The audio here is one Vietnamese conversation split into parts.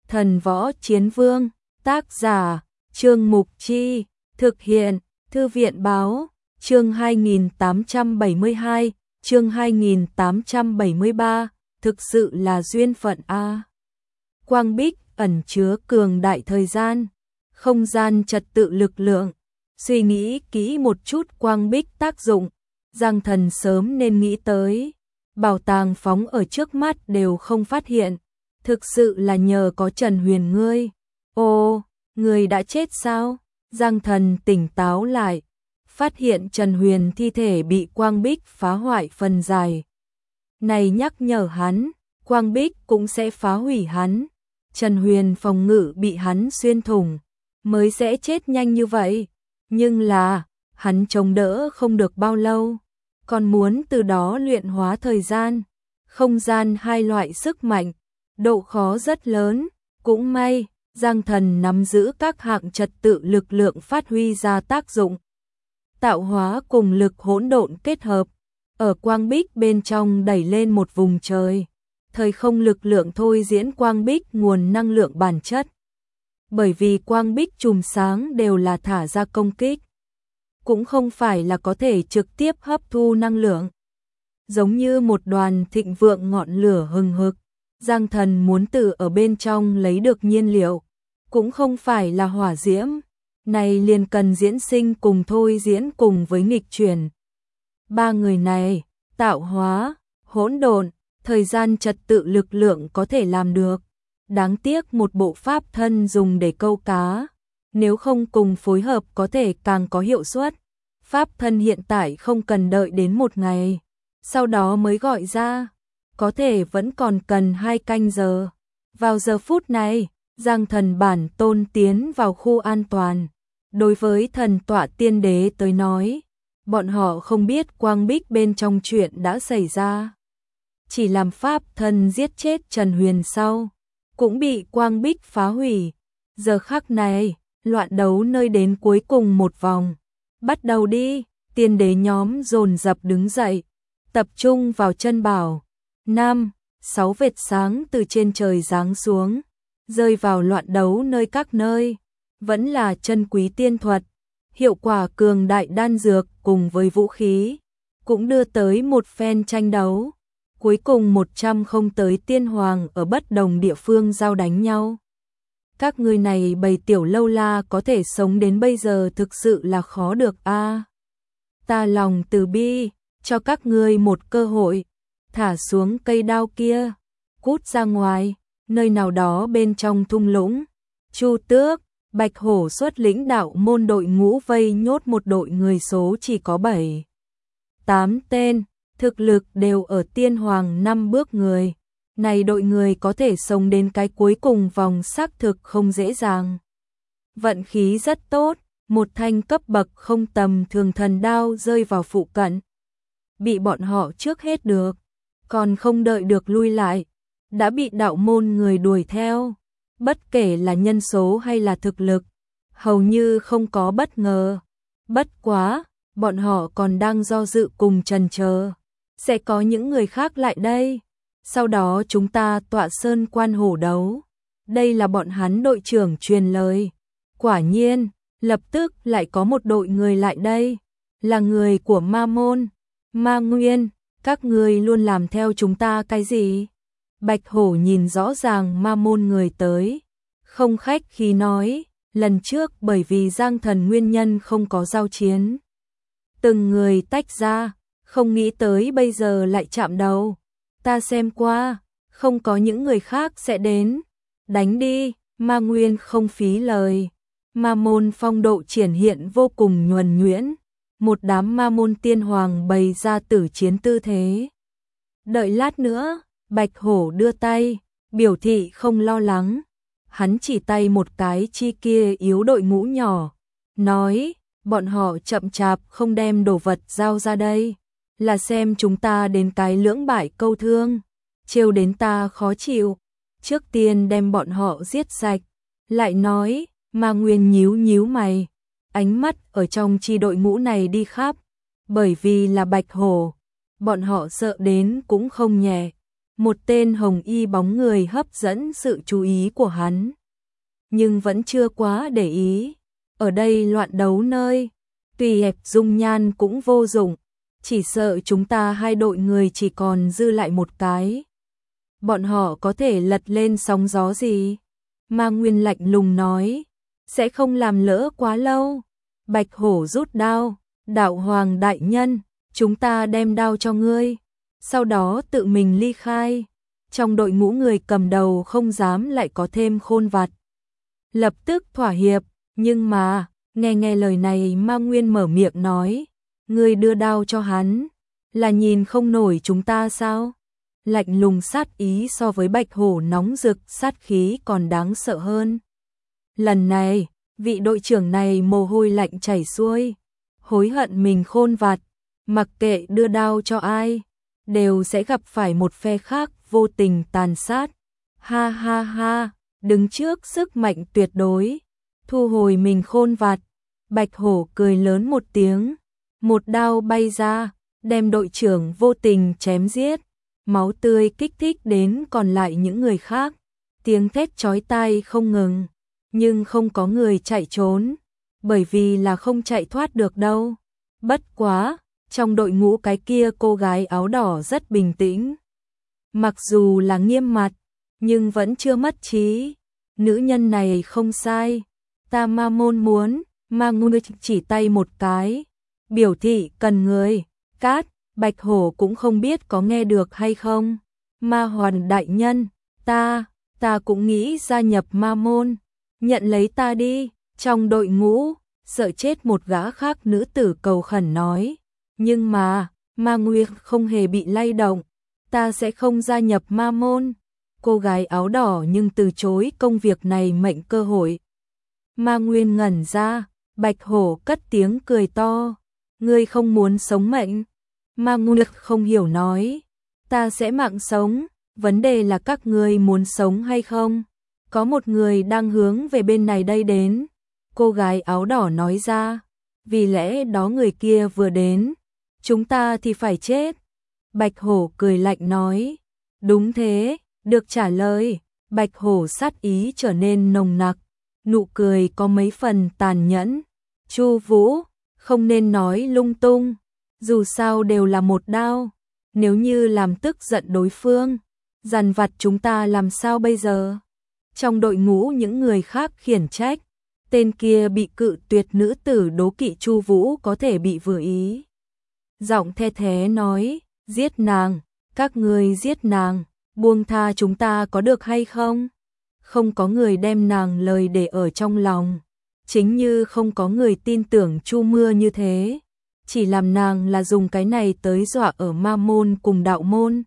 Thần Võ Chiến Vương, tác giả, Trương Mục Chi, thực hiện, Thư viện Báo, chương 2872, chương 2873, thực sự là duyên phận a. Quang Bích ẩn chứa cường đại thời gian, không gian trật tự lực lượng, suy nghĩ kỹ một chút Quang Bích tác dụng, Giang Thần sớm nên nghĩ tới, bảo tàng phóng ở trước mắt đều không phát hiện, thực sự là nhờ có Trần Huyền ngươi. Ô, người đã chết sao? Giang Thần tỉnh táo lại, phát hiện Trần Huyền thi thể bị Quang Bích phá hoại phần dài. Này nhắc nhở hắn, Quang Bích cũng sẽ phá hủy hắn. Trần Huyền phòng ngự bị hắn xuyên thủng, mới sẽ chết nhanh như vậy. Nhưng là, hắn chống đỡ không được bao lâu, còn muốn từ đó luyện hóa thời gian, không gian hai loại sức mạnh, độ khó rất lớn. Cũng may, Giang Thần nắm giữ các hạng trật tự lực lượng phát huy ra tác dụng. Tạo hóa cùng lực hỗn độn kết hợp, ở Quang Bích bên trong đẩy lên một vùng trời. Thời không lực lượng thôi diễn Quang Bích nguồn năng lượng bản chất. Bởi vì Quang Bích chùm sáng đều là thả ra công kích, cũng không phải là có thể trực tiếp hấp thu năng lượng. Giống như một đoàn thịnh vượng ngọn lửa hừng hực, Giang Thần muốn từ ở bên trong lấy được nhiên liệu, cũng không phải là hỏa diễm, này liền cần diễn sinh cùng thôi diễn cùng với nghịch chuyển. Ba người này, tạo hóa, hỗn độn, thời gian trật tự lực lượng có thể làm được. Đáng tiếc một bộ pháp thân dùng để câu cá, nếu không cùng phối hợp có thể càng có hiệu suất. Pháp thân hiện tại không cần đợi đến một ngày, sau đó mới gọi ra, có thể vẫn còn cần 2 canh giờ. Vào giờ phút này, Giang Thần bản tôn tiến vào khu an toàn. Đối với thần tọa tiên đế tới nói, bọn họ không biết Quang Bích bên trong chuyện đã xảy ra. Chỉ làm pháp thân giết chết Trần Huyền sau, cũng bị Quang Bích phá hủy. Giờ khắc này, loạn đấu nơi đến cuối cùng một vòng. Bắt đầu đi, tiên đế nhóm dồn dập đứng dậy, tập trung vào chân bảo. 5, 6 vệt sáng từ trên trời giáng xuống, rơi vào loạn đấu nơi các nơi. Vẫn là chân quý tiên thuật, hiệu quả cường đại đan dược cùng với vũ khí, cũng đưa tới một phen tranh đấu. Cuối cùng 100 không tới tiên hoàng ở bất đồng địa phương giao đánh nhau. Các người này bầy tiểu lâu la có thể sống đến bây giờ thực sự là khó được a. Ta lòng từ bi, cho các ngươi một cơ hội, thả xuống cây đao kia, cút ra ngoài, nơi nào đó bên trong thung lũng. Chu Tước, Bạch Hổ xuất lĩnh đạo môn đội ngũ vây nhốt một đội người số chỉ có 7, 8 tên, thực lực đều ở tiên hoàng 5 bước người. Này đội người có thể sống đến cái cuối cùng vòng xác thực không dễ dàng. Vận khí rất tốt, một thanh cấp bậc không tầm thường thần đao rơi vào phụ cận. Bị bọn họ trước hết được, còn không đợi được lui lại, đã bị đạo môn người đuổi theo. Bất kể là nhân số hay là thực lực, hầu như không có bất ngờ. Bất quá, bọn họ còn đang do dự cùng chần chờ. Sẽ có những người khác lại đây. Sau đó chúng ta tọa sơn quan hổ đấu. Đây là bọn hắn đội trưởng truyền lời. Quả nhiên, lập tức lại có một đội người lại đây. Là người của Ma Môn, Ma Nguyên. Các người luôn làm theo chúng ta cái gì? Bạch Hổ nhìn rõ ràng Ma Môn người tới, không khách khí nói, lần trước bởi vì Giang Thần nguyên nhân không có giao chiến. Từng người tách ra, không nghĩ tới bây giờ lại chạm đầu. Ta xem qua, không có những người khác sẽ đến. Đánh đi, Ma Nguyên không phí lời. Ma Môn phong độ triển hiện vô cùng nhuần nhuyễn. Một đám Ma Môn tiên hoàng bày ra tử chiến tư thế. Đợi lát nữa, Bạch Hổ đưa tay, biểu thị không lo lắng. Hắn chỉ tay một cái chi kia yếu đội ngũ nhỏ, nói, bọn họ chậm chạp không đem đồ vật giao ra đây, là xem chúng ta đến cái lưỡng bại câu thương, trêu đến ta khó chịu, trước tiên đem bọn họ giết sạch. Lại nói, Ma Nguyên nhíu nhíu mày, ánh mắt ở trong chi đội ngũ này đi khắp, bởi vì là Bạch Hổ, bọn họ sợ đến cũng không nhẹ. Một tên hồng y bóng người hấp dẫn sự chú ý của hắn. Nhưng vẫn chưa quá để ý. Ở đây loạn đấu nơi, tùy hẹp dung nhan cũng vô dụng. Chỉ sợ chúng ta hai đội người chỉ còn dư lại một cái. Bọn họ có thể lật lên sóng gió gì? Ma Nguyên lạnh lùng nói, sẽ không làm lỡ quá lâu. Bạch Hổ rút đao, đạo hoàng đại nhân, chúng ta đem đao cho ngươi. Sau đó tự mình ly khai. Trong đội ngũ người cầm đầu không dám lại có thêm khôn vặt. Lập tức thỏa hiệp, nhưng mà, nghe lời này Ma Nguyên mở miệng nói, ngươi đưa đao cho hắn, là nhìn không nổi chúng ta sao? Lạnh lùng sát ý so với Bạch Hổ nóng rực sát khí còn đáng sợ hơn. Lần này, vị đội trưởng này mồ hôi lạnh chảy xuôi, hối hận mình khôn vặt, mặc kệ đưa đao cho ai, đều sẽ gặp phải một phe khác vô tình tàn sát. Ha ha ha, đứng trước sức mạnh tuyệt đối, thu hồi mình khôn vặt, Bạch Hổ cười lớn một tiếng, một đao bay ra, đem đội trưởng vô tình chém giết. Máu tươi kích thích đến còn lại những người khác, tiếng thét chói tai không ngừng, nhưng không có người chạy trốn, bởi vì là không chạy thoát được đâu. Bất quá, trong đội ngũ cái kia cô gái áo đỏ rất bình tĩnh. Mặc dù là nghiêm mặt, nhưng vẫn chưa mất trí. Nữ nhân này không sai, ta Ma Môn muốn, Ma Nguyên chỉ tay một cái, biểu thị cần người, cát. Bạch Hổ cũng không biết có nghe được hay không. Ma Hoàn đại nhân, ta cũng nghĩ gia nhập Ma Môn, nhận lấy ta đi. Trong đội ngũ, sợ chết một gã khác nữ tử cầu khẩn nói. Nhưng mà, Ma Nguyên không hề bị lay động, ta sẽ không gia nhập Ma Môn. Cô gái áo đỏ nhưng từ chối công việc này mệnh cơ hội. Ma Nguyên ngẩn ra, Bạch Hổ cất tiếng cười to. Ngươi không muốn sống mệnh? Ma Nguyên không hiểu nói, ta sẽ mạng sống, vấn đề là các ngươi muốn sống hay không? Có một người đang hướng về bên này đây đến. Cô gái áo đỏ nói ra, vì lẽ đó người kia vừa đến, chúng ta thì phải chết. Bạch Hổ cười lạnh nói, đúng thế, được trả lời. Bạch Hổ sát ý trở nên nồng nặc, nụ cười có mấy phần tàn nhẫn. Chu Vũ, không nên nói lung tung. Dù sao đều là một đao, nếu như làm tức giận đối phương, dằn vặt chúng ta làm sao bây giờ? Trong đội ngũ những người khác khiển trách, tên kia bị cự tuyệt nữ tử đố kỵ Chu Vũ có thể bị vừa ý. Giọng the thế nói, giết nàng, các ngươi giết nàng, buông tha chúng ta có được hay không? Không có người đem nàng lời để ở trong lòng, chính như không có người tin tưởng Chu Mưa như thế. Chỉ làm nàng là dùng cái này tới dọa ở Ma Môn cùng Đạo Môn.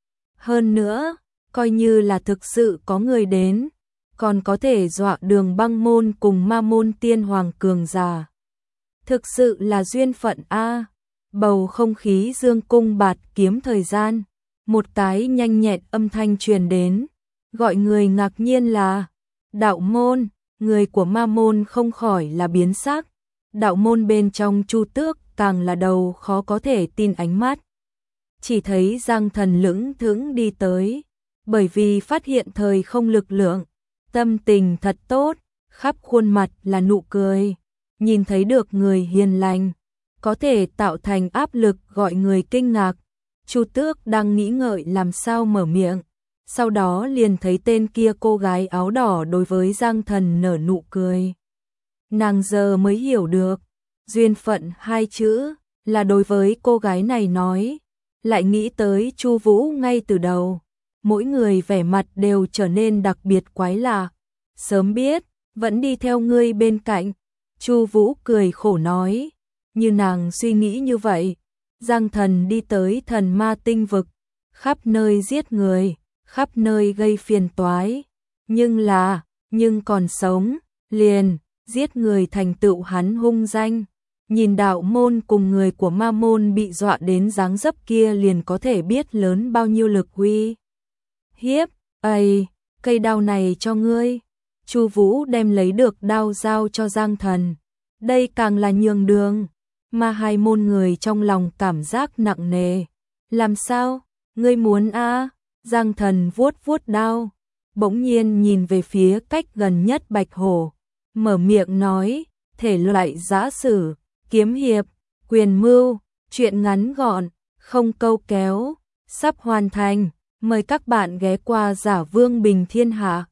Hơn nữa, coi như là thực sự có người đến, còn có thể dọa Đường Băng Môn cùng Ma Môn tiên hoàng cường giả. Thực sự là duyên phận a. Bầu không khí dương cung bạt kiếm thời gian, một cái nhanh nhẹn âm thanh truyền đến, gọi người ngạc nhiên là Đạo Môn. Người của Ma Môn không khỏi là biến sắc. Đạo Môn bên trong Chu Tước càng là đầu khó có thể tin ánh mắt. Chỉ thấy Giang Thần lững thững đi tới, bởi vì phát hiện thời không lực lượng, tâm tình thật tốt, khắp khuôn mặt là nụ cười, nhìn thấy được người hiền lành, có thể tạo thành áp lực gọi người kinh ngạc. Chu Tước đang nghĩ ngợi làm sao mở miệng, sau đó liền thấy tên kia cô gái áo đỏ đối với Giang Thần nở nụ cười. Nàng giờ mới hiểu được, duyên phận hai chữ là đối với cô gái này nói, lại nghĩ tới Chu Vũ ngay từ đầu, mỗi người vẻ mặt đều trở nên đặc biệt quái lạ. Sớm biết, vẫn đi theo ngươi bên cạnh. Chu Vũ cười khổ nói, như nàng suy nghĩ như vậy, Giang Thần đi tới thần ma tinh vực, khắp nơi giết người, khắp nơi gây phiền toái, nhưng còn sống, liền giết người thành tựu hắn hung danh. Nhìn Đạo Môn cùng người của Ma Môn bị dọa đến dáng dấp kia liền có thể biết lớn bao nhiêu lực uy hiếp. Ây, cây đao này cho ngươi. Chu Vũ đem lấy được đao giao cho Giang Thần. Đây càng là nhường đường, mà hai môn người trong lòng cảm giác nặng nề. Làm sao? Ngươi muốn a? Giang Thần vuốt vuốt đao, bỗng nhiên nhìn về phía cách gần nhất Bạch Hổ, mở miệng nói, thể loại giã sử, kiếm hiệp, quyền mưu, truyện ngắn gọn, không câu kéo, sắp hoàn thành, mời các bạn ghé qua Giả Vương Bình Thiên Hạ.